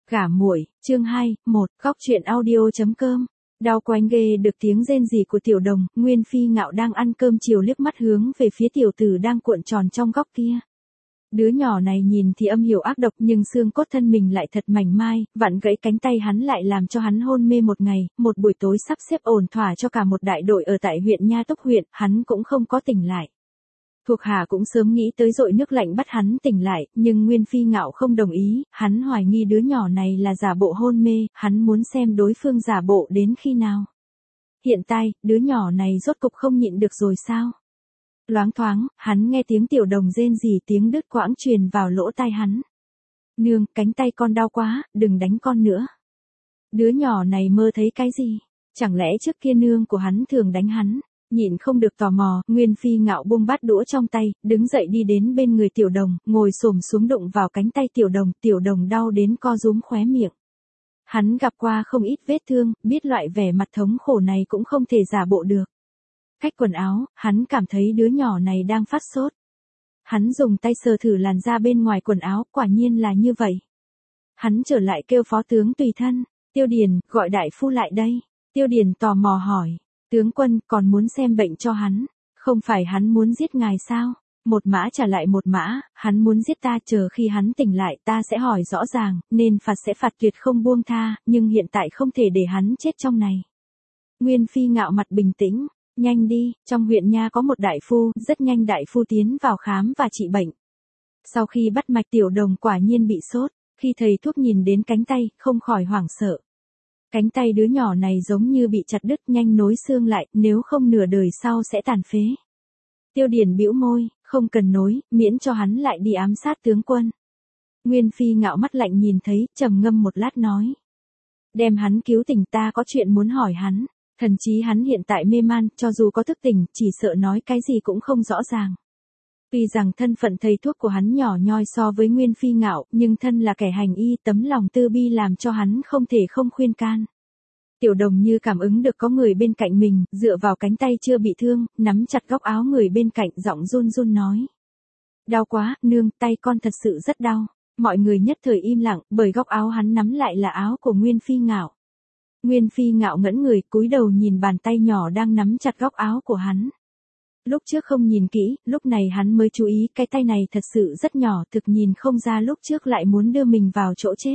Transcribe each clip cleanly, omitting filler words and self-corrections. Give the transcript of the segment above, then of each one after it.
Gả muội, chương 2, 1, góc chuyện audio.com. Đau quanh ghê được tiếng rên rỉ của Tiểu Đồng, Nguyên Phi Ngạo đang ăn cơm chiều liếc mắt hướng về phía tiểu tử đang cuộn tròn trong góc kia. Đứa nhỏ này nhìn thì âm hiểm ác độc nhưng xương cốt thân mình lại thật mảnh mai, vặn gãy cánh tay hắn lại làm cho hắn hôn mê một ngày, một buổi tối sắp xếp ổn thỏa cho cả một đại đội ở tại huyện Nha Túc huyện, hắn cũng không có tỉnh lại. Thuộc hạ cũng sớm nghĩ tới dội nước lạnh bắt hắn tỉnh lại, nhưng Nguyên Phi Ngạo không đồng ý, hắn hoài nghi đứa nhỏ này là giả bộ hôn mê, hắn muốn xem đối phương giả bộ đến khi nào. Hiện tại, đứa nhỏ này rốt cục không nhịn được rồi sao? Loáng thoáng, hắn nghe tiếng Tiểu Đồng rên rỉ, tiếng đứt quãng truyền vào lỗ tai hắn. Nương, cánh tay con đau quá, đừng đánh con nữa. Đứa nhỏ này mơ thấy cái gì? Chẳng lẽ trước kia nương của hắn thường đánh hắn? Nhịn không được tò mò, Nguyên Phi Ngạo buông bát đũa trong tay, đứng dậy đi đến bên người Tiểu Đồng, ngồi xổm xuống đụng vào cánh tay Tiểu Đồng đau đến co rúm khóe miệng. Hắn gặp qua không ít vết thương, biết loại vẻ mặt thống khổ này cũng không thể giả bộ được. Cách quần áo, hắn cảm thấy đứa nhỏ này đang phát sốt. Hắn dùng tay sờ thử làn da bên ngoài quần áo, quả nhiên là như vậy. Hắn trở lại kêu phó tướng tùy thân, Tiêu Điền, gọi đại phu lại đây. Tiêu Điền tò mò hỏi. Tướng quân còn muốn xem bệnh cho hắn, không phải hắn muốn giết ngài sao? Một mã trả lại một mã, hắn muốn giết ta, chờ khi hắn tỉnh lại ta sẽ hỏi rõ ràng, nên phạt sẽ phạt tuyệt không buông tha, nhưng hiện tại không thể để hắn chết trong này. Nguyên Phi Ngạo mặt bình tĩnh, nhanh đi, trong huyện Nha có một đại phu, rất nhanh đại phu tiến vào khám và trị bệnh. Sau khi bắt mạch Tiểu Đồng quả nhiên bị sốt, khi thầy thuốc nhìn đến cánh tay, không khỏi hoảng sợ. Cánh tay đứa nhỏ này giống như bị chặt đứt, nhanh nối xương lại, nếu không nửa đời sau sẽ tàn phế. Tiêu Điền bĩu môi, không cần nối, miễn cho hắn lại đi ám sát tướng quân. Nguyên Phi Ngạo mắt lạnh nhìn thấy, trầm ngâm một lát nói. Đem hắn cứu tỉnh, ta có chuyện muốn hỏi hắn. Thần chí hắn hiện tại mê man, cho dù có thức tỉnh, chỉ sợ nói cái gì cũng không rõ ràng. Tuy rằng thân phận thầy thuốc của hắn nhỏ nhoi so với Nguyên Phi Ngạo, nhưng thân là kẻ hành y, tấm lòng từ bi làm cho hắn không thể không khuyên can. Tiểu Đồng như cảm ứng được có người bên cạnh mình, dựa vào cánh tay chưa bị thương, nắm chặt góc áo người bên cạnh, giọng run run nói. Đau quá, nương, tay con thật sự rất đau. Mọi người nhất thời im lặng, bởi góc áo hắn nắm lại là áo của Nguyên Phi Ngạo. Nguyên Phi Ngạo ngẩn người, cúi đầu nhìn bàn tay nhỏ đang nắm chặt góc áo của hắn. Lúc trước không nhìn kỹ, lúc này hắn mới chú ý cái tay này thật sự rất nhỏ, thực nhìn không ra lúc trước lại muốn đưa mình vào chỗ chết.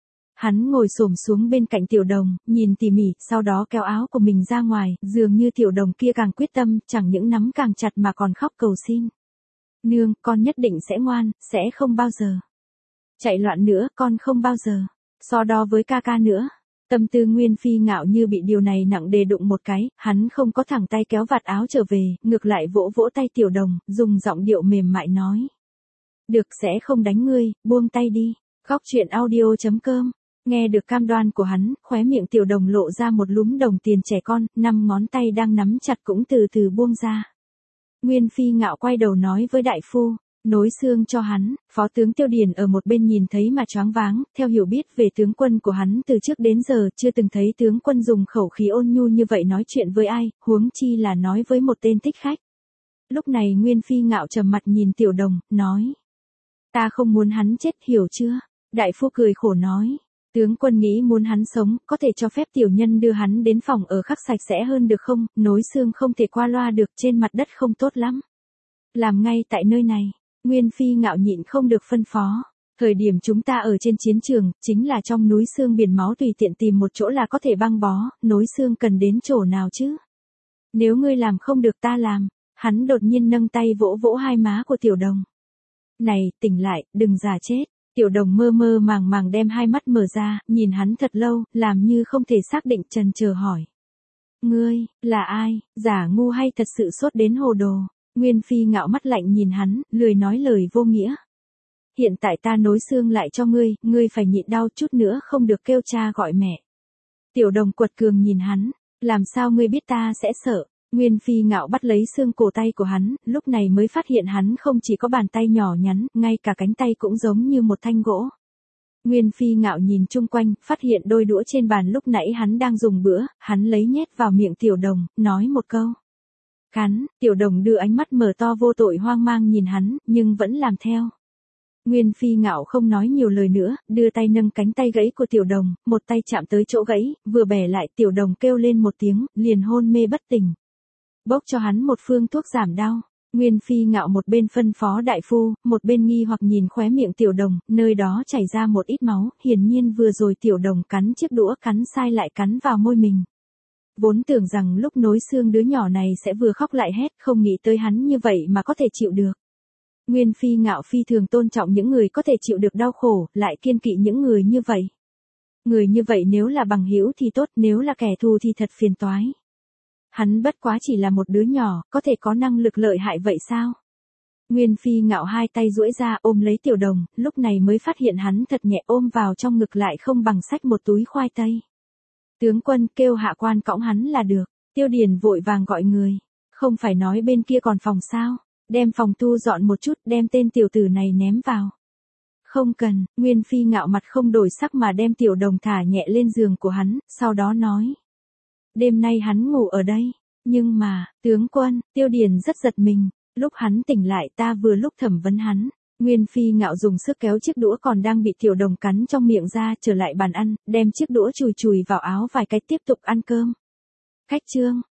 Hắn ngồi xổm xuống bên cạnh Tiểu Đồng, nhìn tỉ mỉ, sau đó kéo áo của mình ra ngoài, dường như Tiểu Đồng kia càng quyết tâm, chẳng những nắm càng chặt mà còn khóc cầu xin. Nương, con nhất định sẽ ngoan, sẽ không bao giờ chạy loạn nữa, con không bao giờ so đo với ca ca nữa. Tâm tư Nguyên Phi Ngạo như bị điều này nặng đề đụng một cái, hắn không có thẳng tay kéo vạt áo trở về, ngược lại vỗ vỗ tay Tiểu Đồng, dùng giọng điệu mềm mại nói. Được, sẽ không đánh ngươi, buông tay đi. Góc chuyện audio.com. Nghe được cam đoan của hắn, khóe miệng Tiểu Đồng lộ ra một lúm đồng tiền trẻ con, 5 ngón tay đang nắm chặt cũng từ từ buông ra. Nguyên Phi Ngạo quay đầu nói với đại phu. Nối xương cho hắn, phó tướng Tiêu Điền ở một bên nhìn thấy mà choáng váng, theo hiểu biết về tướng quân của hắn từ trước đến giờ chưa từng thấy tướng quân dùng khẩu khí ôn nhu như vậy nói chuyện với ai, huống chi là nói với một tên thích khách. Lúc này Nguyên Phi Ngạo trầm mặt nhìn Tiểu Đồng, nói. Ta không muốn hắn chết, hiểu chưa? Đại phu cười khổ nói. Tướng quân nghĩ muốn hắn sống, có thể cho phép tiểu nhân đưa hắn đến phòng ở khắc sạch sẽ hơn được không, nối xương không thể qua loa được, trên mặt đất không tốt lắm. Làm ngay tại nơi này. Nguyên Phi Ngạo nhịn không được phân phó. Thời điểm chúng ta ở trên chiến trường, chính là trong núi xương biển máu, tùy tiện tìm một chỗ là có thể băng bó, nối xương cần đến chỗ nào chứ? Nếu ngươi làm không được ta làm. Hắn đột nhiên nâng tay vỗ vỗ hai má của Tiểu Đồng. Này, tỉnh lại, đừng giả chết. Tiểu Đồng mơ mơ màng màng đem hai mắt mở ra, nhìn hắn thật lâu, làm như không thể xác định, chần chờ hỏi. Ngươi, là ai, giả ngu hay thật sự sốt đến hồ đồ? Nguyên Phi Ngạo mắt lạnh nhìn hắn, lười nói lời vô nghĩa. Hiện tại ta nối xương lại cho ngươi, ngươi phải nhịn đau, chút nữa không được kêu cha gọi mẹ. Tiểu Đồng quật cường nhìn hắn, làm sao ngươi biết ta sẽ sợ? Nguyên Phi Ngạo bắt lấy xương cổ tay của hắn, lúc này mới phát hiện hắn không chỉ có bàn tay nhỏ nhắn, ngay cả cánh tay cũng giống như một thanh gỗ. Nguyên Phi Ngạo nhìn chung quanh, phát hiện đôi đũa trên bàn lúc nãy hắn đang dùng bữa, hắn lấy nhét vào miệng Tiểu Đồng, nói một câu. Cắn, Tiểu Đồng đưa ánh mắt mở to vô tội hoang mang nhìn hắn, nhưng vẫn làm theo. Nguyên Phi Ngạo không nói nhiều lời nữa, đưa tay nâng cánh tay gãy của Tiểu Đồng, một tay chạm tới chỗ gãy, vừa bẻ lại Tiểu Đồng kêu lên một tiếng, liền hôn mê bất tỉnh. Bốc cho hắn một phương thuốc giảm đau. Nguyên Phi Ngạo một bên phân phó đại phu, một bên nghi hoặc nhìn khóe miệng Tiểu Đồng, nơi đó chảy ra một ít máu, hiển nhiên vừa rồi Tiểu Đồng cắn chiếc đũa cắn sai lại cắn vào môi mình. Vốn tưởng rằng lúc nối xương đứa nhỏ này sẽ vừa khóc lại hét, không nghĩ tới hắn như vậy mà có thể chịu được. Nguyên Phi Ngạo phi thường tôn trọng những người có thể chịu được đau khổ, lại kiêng kỵ những người như vậy. Người như vậy nếu là bằng hữu thì tốt, nếu là kẻ thù thì thật phiền toái. Hắn bất quá chỉ là một đứa nhỏ, có thể có năng lực lợi hại vậy sao? Nguyên Phi Ngạo hai tay duỗi ra ôm lấy Tiểu Đồng, lúc này mới phát hiện hắn thật nhẹ, ôm vào trong ngực lại không bằng xách một túi khoai tây. Tướng quân, kêu hạ quan cõng hắn là được. Tiêu Điền vội vàng gọi người. Không phải nói bên kia còn phòng sao? Đem phòng thu dọn một chút, đem tên tiểu tử này ném vào. Không cần. Nguyên Phi Ngạo mặt không đổi sắc mà đem Tiểu Đồng thả nhẹ lên giường của hắn, sau đó nói. Đêm nay hắn ngủ ở đây. Nhưng mà, tướng quân, Tiêu Điền rất giật mình. Lúc hắn tỉnh lại ta vừa lúc thẩm vấn hắn. Nguyên Phi Ngạo dùng sức kéo chiếc đũa còn đang bị Tiểu Đồng cắn trong miệng ra, trở lại bàn ăn, đem chiếc đũa chùi chùi vào áo vài cái tiếp tục ăn cơm. Khách trương,